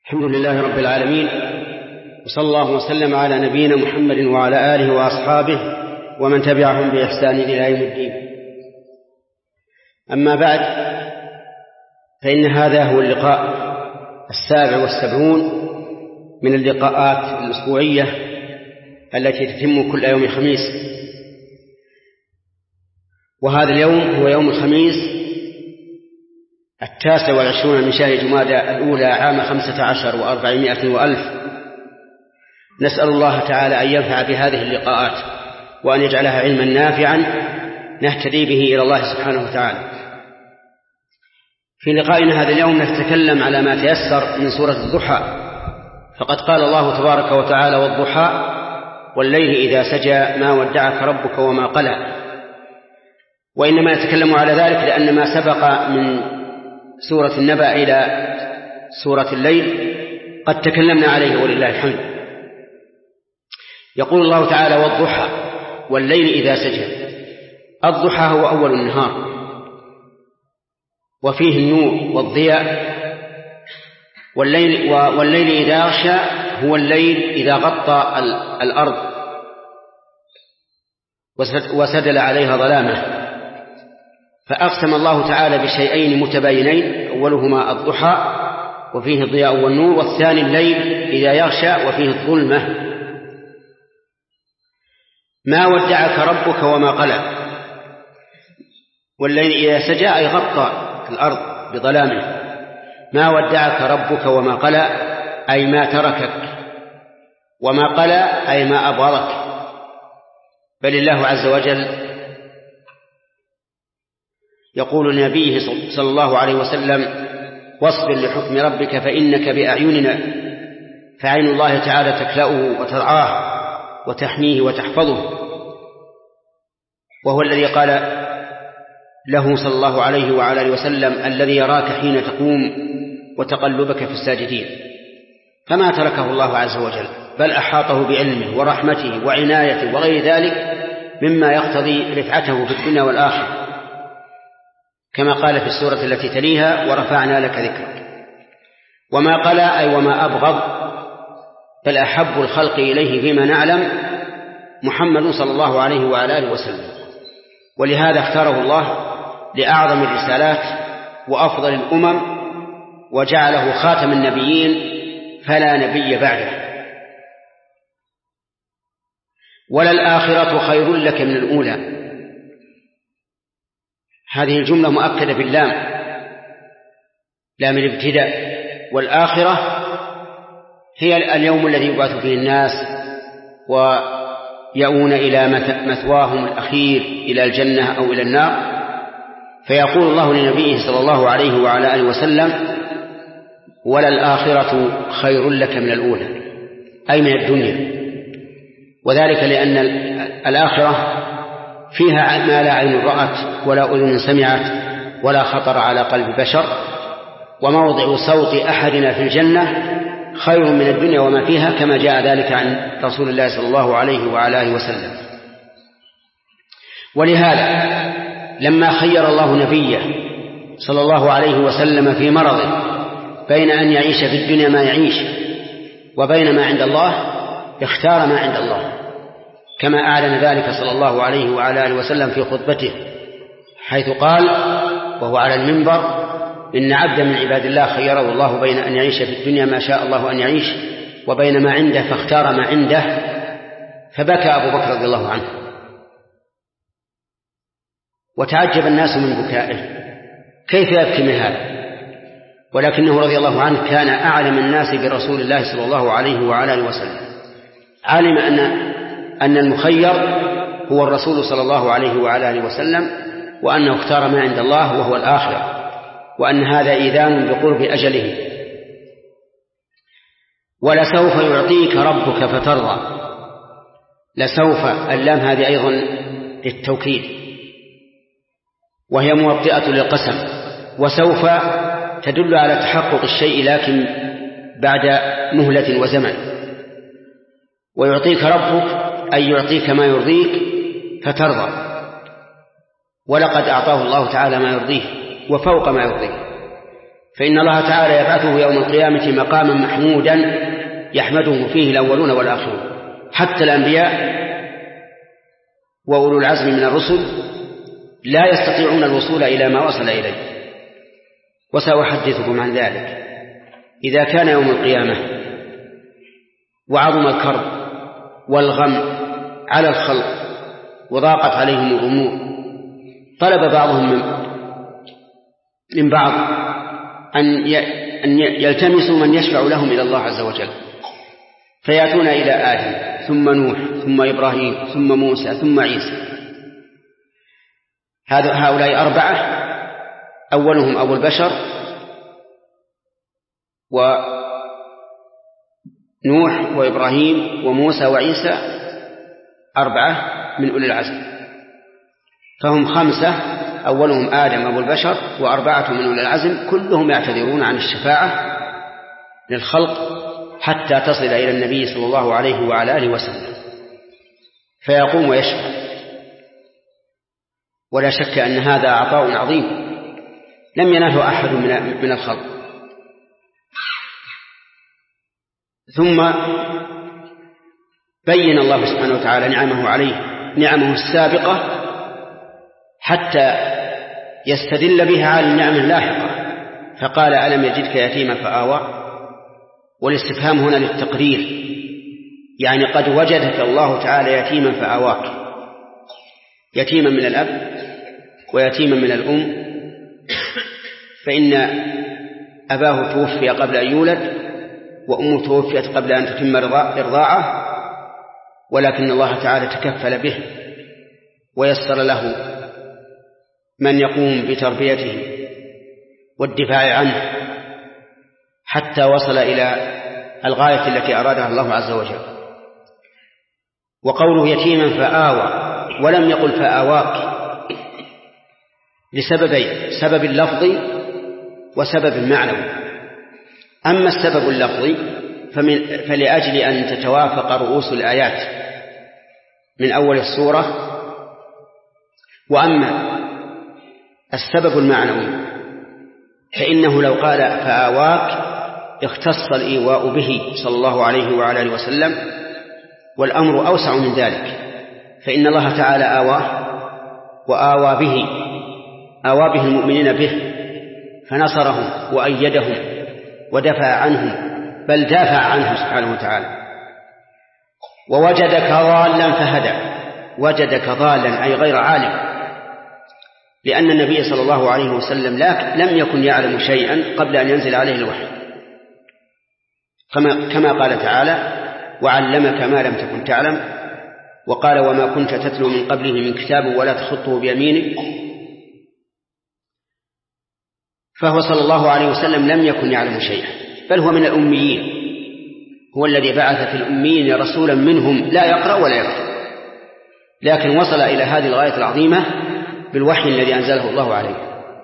الحمد لله رب العالمين، وصلى الله وسلم على نبينا محمد وعلى آله وأصحابه ومن تبعهم بإحسان إلى يوم الدين. أما بعد، فإن هذا هو اللقاء 77 من اللقاءات الأسبوعية التي تتم كل يوم خميس، وهذا اليوم هو يوم الخميس 29 من شهر جمادى الأولى عام 15 و400 وألف. نسأل الله تعالى أن ينفع بهذه اللقاءات وأن يجعلها علما نافعا نهتدي به إلى الله سبحانه وتعالى. في لقائنا هذا اليوم نتكلم على ما تيسر من سورة الضحى، فقد قال الله تبارك وتعالى: والضحى والليل إذا سجى ما ودعك ربك وما قلى. وإنما نتكلم على ذلك لأن ما سبق من سورة النبأ إلى سورة الليل قد تكلمنا عليه ولله الحمد. يقول الله تعالى: والضحى والليل إذا سجى. الضحى هو أول النهار، وفيه النور والضياء. والليل إذا غشى هو الليل إذا غطى الأرض وسدل عليها ظلامه. فأقسم الله تعالى بشيئين متباينين، أولهما الضحى وفيه الضياء والنور، والثاني الليل إذا يغشى وفيه الظلمة. ما ودعك ربك وما قلى. والليل إذا سجى أي غطى الأرض بظلامه. ما ودعك ربك وما قلى أي ما تركك، وما قلى أي ما أبغضك. بل الله عز وجل يقول لنبيه صلى الله عليه وسلم: واصبر لحكم ربك فإنك بأعيننا. فعين الله تعالى تكلأه وترعاه وتحميه وتحفظه، وهو الذي قال له صلى الله عليه وعلى آله وسلم: الذي يراك حين تقوم وتقلبك في الساجدين. فما تركه الله عز وجل، بل أحاطه بعلمه ورحمته وعنايته وغير ذلك مما يقتضي رفعته في الدنيا والآخرة، كما قال في السورة التي تليها: ورفعنا لك ذكرك. وما قلى أي وما أبغض، بل أحب الخلق إليه فيما نعلم محمد صلى الله عليه وعلى آله وسلم، ولهذا اختاره الله لأعظم الرسالات وأفضل الأمم، وجعله خاتم النبيين فلا نبي بعده. وللآخرة خير لك من الأولى. هذه الجملة مؤكدة باللام، لام الابتداء. والآخرة هي اليوم الذي يبعث فيه الناس ويؤون إلى مثواهم الأخير، إلى الجنة أو إلى النار. فيقول الله لنبيه صلى الله عليه وعلى آله وسلم: وللآخرة خير لك من الأولى، أي من الدنيا. وذلك لأن الآخرة فيها ما لا عين رأت ولا أذن سمعت ولا خطر على قلب بشر، وموضع صوت أحدنا في الجنة خير من الدنيا وما فيها، كما جاء ذلك عن رسول الله صلى الله عليه وعلى آله وسلم. ولهذا لما خير الله نبيه صلى الله عليه وسلم في مرضه بين أن يعيش في الدنيا ما يعيش وبين ما عند الله، اختار ما عند الله، كما أعلن ذلك صلى الله عليه وعلى آله وسلم في خطبته، حيث قال وهو على المنبر: إن عبدا من عباد الله خيره الله بين أن يعيش في الدنيا ما شاء الله أن يعيش وبين ما عنده فاختار ما عنده. فبكى أبو بكر رضي الله عنه، وتعجب الناس من بكائه، كيف يبكي من هذا؟ ولكنه رضي الله عنه كان أعلم الناس برسول الله صلى الله عليه وعلى آله وسلم، علم أن المخير هو الرسول صلى الله عليه وعلى آله وسلم، وأنه اختار ما عند الله وهو الآخرة، وأن هذا إيذان بقرب أجله. ولسوف يعطيك ربك فترضى. لسوف اللام هذه أيضا للتوكيد، وهي موطئة للقسم. وسوف تدل على تحقق الشيء لكن بعد مهلة وزمن. ويعطيك ربك أي يعطيك ما يرضيك فترضى. ولقد أعطاه الله تعالى ما يرضيه وفوق ما يرضيه، فإن الله تعالى يبعثه يوم القيامة مقاما محمودا يحمده فيه الأولون والآخرون، حتى الأنبياء وأولو العزم من الرسل لا يستطيعون الوصول إلى ما وصل إليه. وسأحدثكم عن ذلك. إذا كان يوم القيامة وعظم الكرب والغم على الخلق وضاقت عليهم الأمور، طلب بعضهم من بعض أن يلتمسوا من يشفع لهم إلى الله عز وجل، فيأتون إلى آدم ثم نوح ثم إبراهيم ثم موسى ثم عيسى. هؤلاء 4، أولهم أبو البشر ونوح وإبراهيم وموسى وعيسى، 4 من أولي العزم، فهم 5، أولهم آدم أبو البشر و4 من أولي العزم، كلهم يعتذرون عن الشفاعة للخلق حتى تصل إلى النبي صلى الله عليه وعلى آله وسلم فيقوم ويشفع. ولا شك أن هذا عطاء عظيم لم يناله أحد من الخلق. ثم بين الله سبحانه وتعالى نعمه عليه، نعمه السابقة، حتى يستدل بها على النعم اللاحقة، فقال ألم يجدك يتيما فآوى. والاستفهام هنا للتقرير، يعني قد وجدك الله تعالى يتيما فآواك، يتيما من الأب ويتيما من الأم، فإن أباه توفي قبل أن يولد وأمه توفيت قبل أن تتم إرضاعه، ولكن الله تعالى تكفل به ويسر له من يقوم بتربيته والدفاع عنه حتى وصل إلى الغاية التي أرادها الله عز وجل. وقوله يتيما فآوى ولم يقل فآواك لسببين: سبب اللفظي وسبب معنوي. أما السبب اللفظي فلأجل أن تتوافق رؤوس الآيات من أول السورة، وأما السبب المعنوي فإنه لو قال فآواك اختص الإيواء به صلى الله عليه وعلى آله وسلم، والأمر أوسع من ذلك، فإن الله تعالى آواه وآوى به المؤمنين به، فنصرهم وأيدهم ودفع عنهم، بل دافع عنهم سبحانه وتعالى. ووجدك ضالا فهدى، وجدك ضالا أي غير عالم، لأن النبي صلى الله عليه وسلم لم يكن يعلم شيئا قبل أن ينزل عليه الوحي، كما قال تعالى: وعلمك ما لم تكن تعلم، وقال: وما كنت تتلو من قبله من كتاب ولا تخطه بيمينك. فهو صلى الله عليه وسلم لم يكن يعلم شيئا، بل هو من الأميين، هو الذي بعث في الأميين رسولا منهم لا يقرأ ولا يكتب، لكن وصل إلى هذه الغاية العظيمة بالوحي الذي أنزله الله عليه،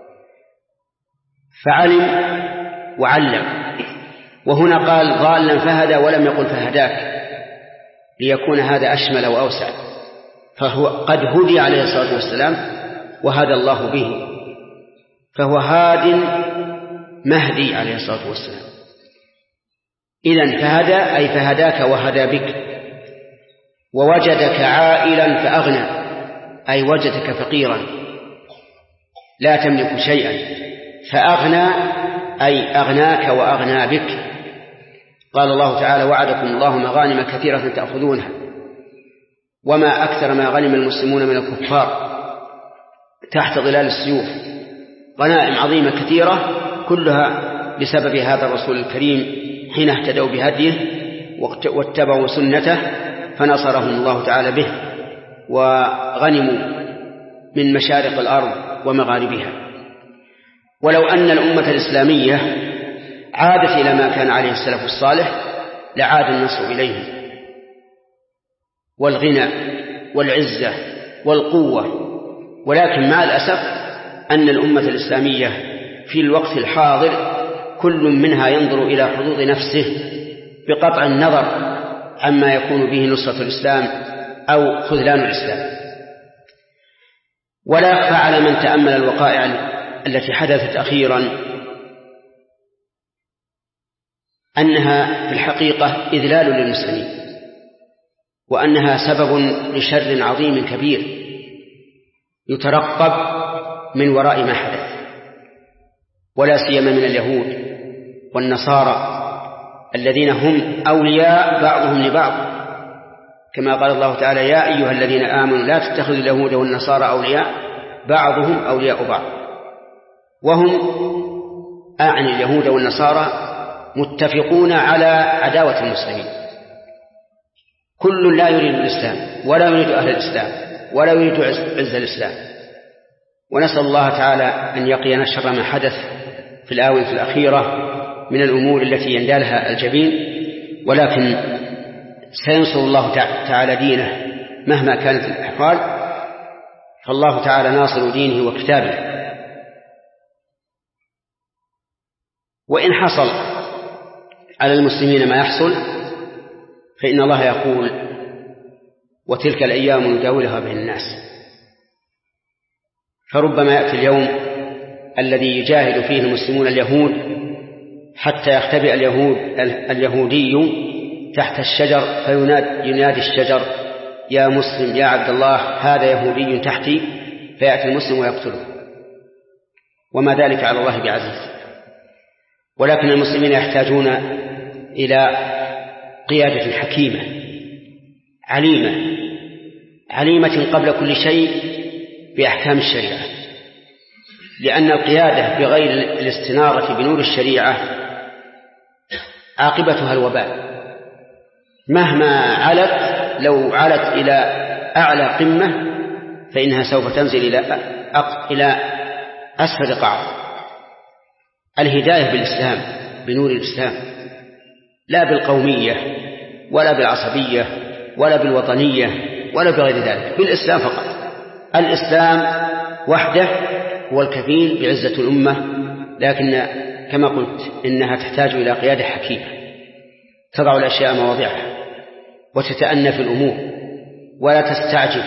فعلم وعلم. وهنا قال ضالا فهدى ولم يقل فهداك، ليكون هذا أشمل وأوسع، فهو قد هدي عليه الصلاة والسلام وهدى الله به، فهو هاد مهدي عليه الصلاة والسلام. إذن فهدى أي فهداك وهدى بك. ووجدك عائلا فأغنى أي وجدك فقيرا لا تملك شيئا، فأغنى أي أغناك وأغنى بك. قال الله تعالى: وعدكم الله مغانم كثيرة تأخذونها وما أكثر ما غنم المسلمون من الكفار تحت ظلال السيوف، غنائم عظيمة كثيرة كلها بسبب هذا الرسول الكريم حين اهتدوا بهديه واتبعوا سنته، فنصرهم الله تعالى به وغنموا من مشارق الأرض ومغاربها. ولو أن الأمة الإسلامية عادت إلى ما كان عليه السلف الصالح لعاد النصر إليهم، والغنى والعزة والقوة، ولكن مع الأسف أن الأمة الإسلامية في الوقت الحاضر كل منها ينظر إلى حظوظ نفسه بقطع النظر عما يكون به نصرة الإسلام أو خذلان الإسلام. ولا يخفى على من تأمل الوقائع التي حدثت أخيرا أنها في الحقيقة إذلال للمسلمين، وأنها سبب لشر عظيم كبير يترقب من وراء ما حدث، ولا سيما من اليهود والنصارى الذين هم أولياء بعضهم لبعض، كما قال الله تعالى: يا أيها الذين آمنوا لا تتخذوا اليهود والنصارى أولياء بعضهم أولياء بعض. وهم أعني اليهود والنصارى متفقون على عداوة المسلمين، كل لا يريد الإسلام ولا يريد أهل الإسلام ولا يريد عز الإسلام. ونسأل الله تعالى أن يقينا شر ما حدث في الآونة الأخيرة من الأمور التي يندالها الجبين، ولكن سينصر الله تعالى دينه مهما كانت الأحوال، فالله تعالى ناصر دينه وكتابه. وإن حصل على المسلمين ما يحصل فإن الله يقول: وتلك الأيام نداولها بين الناس. فربما يأتي اليوم الذي يجاهد فيه المسلمون اليهود حتى يختبئ اليهودي تحت الشجر فينادي الشجر: يا مسلم يا عبد الله هذا يهودي تحتي، فيأتي المسلم ويقتله، وما ذلك على الله بعزيز. ولكن المسلمين يحتاجون إلى قيادة حكيمة عليمة قبل كل شيء بأحكام الشريعة، لأن القيادة بغير الاستنارة بنور الشريعة عاقبتها الوباء مهما علت. لو علت إلى أعلى قمة فإنها سوف تنزل إلى أسفل قاع. الهداية بالإسلام، بنور الإسلام، لا بالقومية ولا بالعصبية ولا بالوطنية ولا بغير ذلك، بالإسلام فقط. الإسلام وحده هو الكفيل بعزة الأمة، لكن كما قلت إنها تحتاج إلى قيادة حكيمة تضع الأشياء مواضعها وتتأنى في الأمور ولا تستعجل.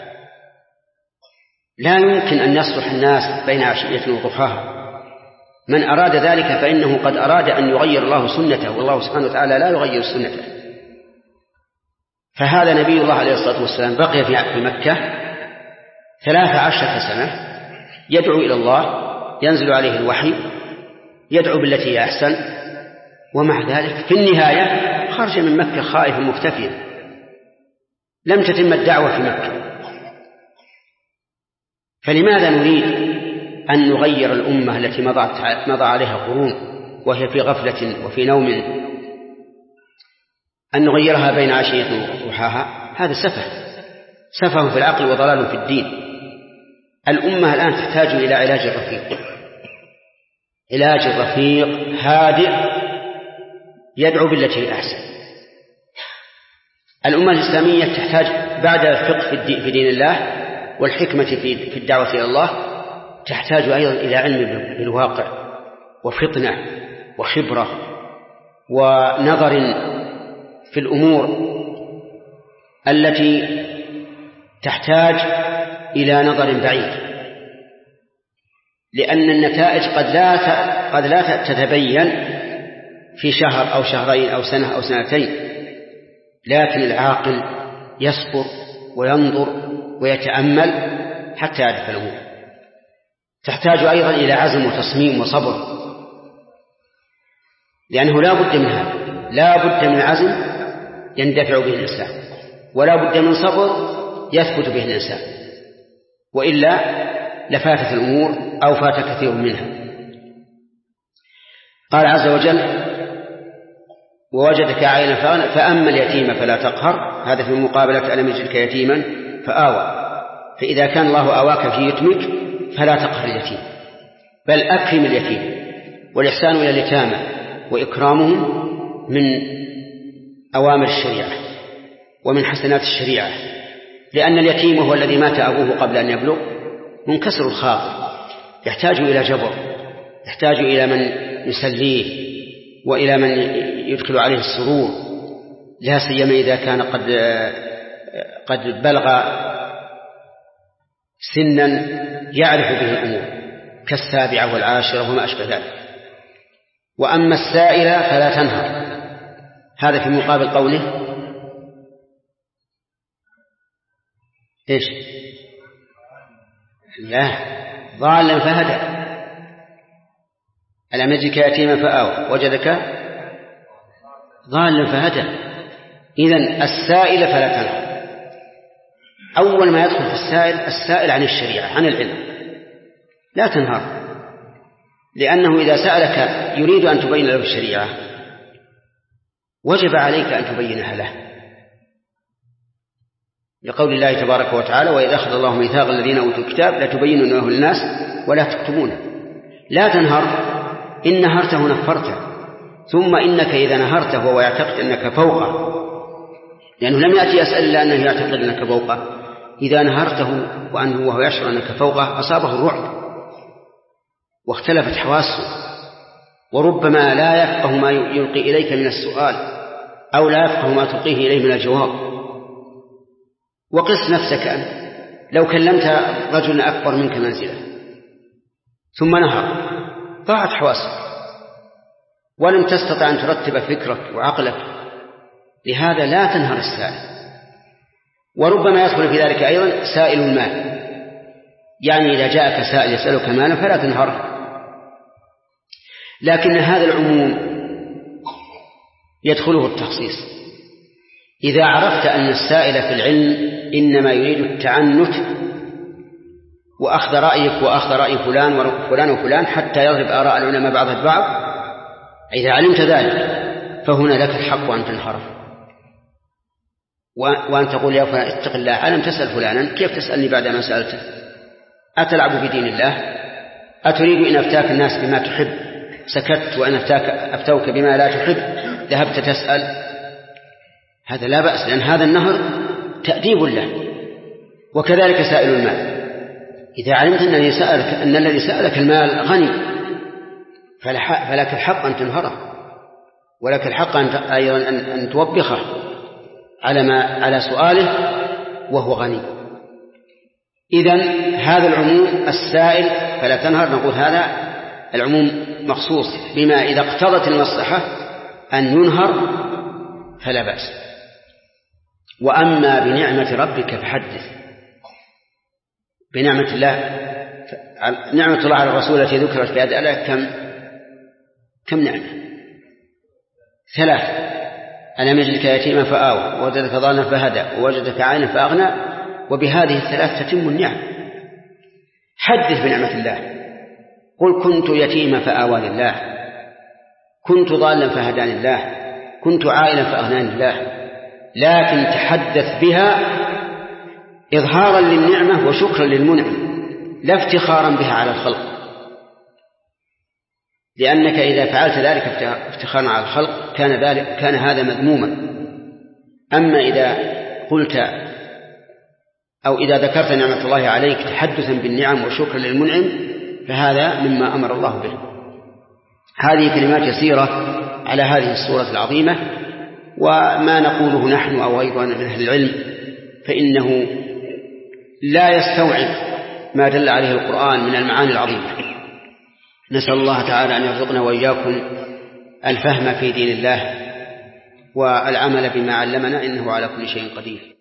لا يمكن أن يصلح الناس بين عشية وضحاها. من أراد ذلك فإنه قد أراد أن يغير الله سنته، والله سبحانه وتعالى لا يغير سنته. فهذا نبي الله عليه الصلاة والسلام بقي في مكة 13 سنة يدعو إلى الله، ينزل عليه الوحي، يدعو بالتي هي أحسن، ومع ذلك في النهاية خرج من مكة خائفا مختفيا، لم تتم الدعوة في مكة. فلماذا نريد أن نغير الأمة التي مضى عليها قرون وهي في غفلة وفي نوم، أن نغيرها بين عشية وضحاها؟ هذا سفه في العقل وضلال في الدين. الأمة الآن تحتاج إلى علاج رفيق هادئ يدعو بالتي هي أحسن. الأمة الإسلامية تحتاج بعد الفقه في دين الله والحكمة في الدعوة إلى الله تحتاج أيضا إلى علم بالواقع وفطنة وخبرة ونظر في الأمور التي تحتاج إلى نظر بعيد، لأن النتائج قد لا تتبين في شهر أو شهرين أو سنة أو سنتين، لكن العاقل يصبر وينظر ويتأمل حتى يعرف الأمور. تحتاج أيضا إلى عزم وتصميم وصبر، لأنه لا بد من هذا، لا بد من عزم يندفع به الإنسان، ولا بد من صبر يثبت به الإنسان، وإلا لفاتت الأمور أو فات كثير منها. قال عز وجل: ووجدك عائلا فأما اليتيم فلا تقهر، هذا في مقابلة ألم يجدك يتيما فآوى. فإذا كان الله آواك في يتمك فلا تقهر اليتيم، بل أكرم اليتيم. والإحسان إلى اليتامى وإكرامهم من أوامر الشريعة ومن حسنات الشريعة، لأن اليتيم هو الذي مات أبوه قبل أن يبلغ، منكسر الخاطر، يحتاج إلى جبر، يحتاج إلى من يسليه وإلى من يدخل عليه السرور، لا سيما إذا كان قد بلغ سنا يعرف به الأمور كالسابعة والعاشرة وما أشبه ذلك. وأما السائل فلا تنهر، هذا في مقابل قوله إيش؟ لا، ضالا فهدى. ألم يجدك يتيما فآوى وجدك ضالا فهدى. إذن السائل فلا تنهر. أول ما يدخل في السائل عن الشريعة عن العلم لا تنهر، لأنه إذا سألك يريد أن تبين له الشريعة وجب عليك أن تبينها له، لقول الله تبارك وتعالى: وإذا أخذ الله ميثاق الذين أوتوا الكتاب لتبيننه للناس ولا تكتمونه. لا تنهر، إن نهرته نفرته، ثم إنك إذا نهرته وهو يعتقد أنك فوقه، لأنه لم يأتي يسأل إلا أنه يعتقد أنك فوقه، إذا نهرته وأنه وهو يشعر أنك فوقه أصابه الرعب واختلفت حواسه، وربما لا يفقه ما يلقي إليك من السؤال أو لا يفقه ما تلقيه إليه من الجواب. وقس نفسك أنت لو كلمت رجل أكبر منك منزلة ثم نهر ضاعت حواسك ولم تستطع أن ترتب فكرك وعقلك، لهذا لا تنهر السائل. وربما يدخل في ذلك أيضا سائل المال، يعني إذا جاءك سائل يسألك مالا فلا تنهره. لكن هذا العموم يدخله التخصيص. إذا عرفت أن السائل في العلم إنما يريد التعنت وأخذ رأيك وأخذ رأي فلان وفلان وفلان حتى يضرب آراء العلماء بعضها البعض، إذا علمت ذلك فهنا لك الحق أن تنحرف وأن تقول: يا فلان اتق الله، ألم تسأل فلانا؟ كيف تسألني بعد ما سألته؟ أتلعب بدين الله؟ أتريد إن أفتاك الناس بما تحب سكت، وأن أفتوك بما لا تحب ذهبت تسأل؟ هذا لا بأس، لأن هذا النهر تأديب له. وكذلك سائل المال، إذا علمت أن الذي سألك المال غني فلك الحق أن تنهره، ولك الحق أيضا أن توبخه على سؤاله وهو غني. إذن هذا العموم السائل فلا تنهر، نقول هذا العموم مخصوص بما إذا اقتضت المصلحة أن ينهر فلا بأس. وأما بنعمة ربك فحدث. بنعمة الله، نعمة الله على الرسول التي ذكرت في هذه الآية كم نعمة؟ 3: ألم يجدك يتيما فآوى ووجدك ضالا فهدى ووجدك عائلا فأغنى. وبهذه 3 تتم النعم. حدث بنعمة الله، قل: كنت يتيما فآوى لله، كنت ضالا فهداني الله، كنت عائلا فأغناني الله. لكن تحدث بها إظهارا للنعمة وشكرا للمنعم، لا افتخارا بها على الخلق، لأنك إذا فعلت ذلك افتخارا على الخلق كان هذا مذموما. أما إذا قلت أو إذا ذكرت نعمة الله عليك تحدثا بالنعم وشكرا للمنعم فهذا مما أمر الله به. هذه كلمات يسيرة على هذه السورة العظيمة، وما نقوله نحن أو غيرنا من أهل العلم فإنه لا يستوعب ما دل عليه القرآن من المعاني العظيمة. نسأل الله تعالى أن يرزقنا وإياكم الفهم في دين الله والعمل بما علمنا، إنه على كل شيء قدير.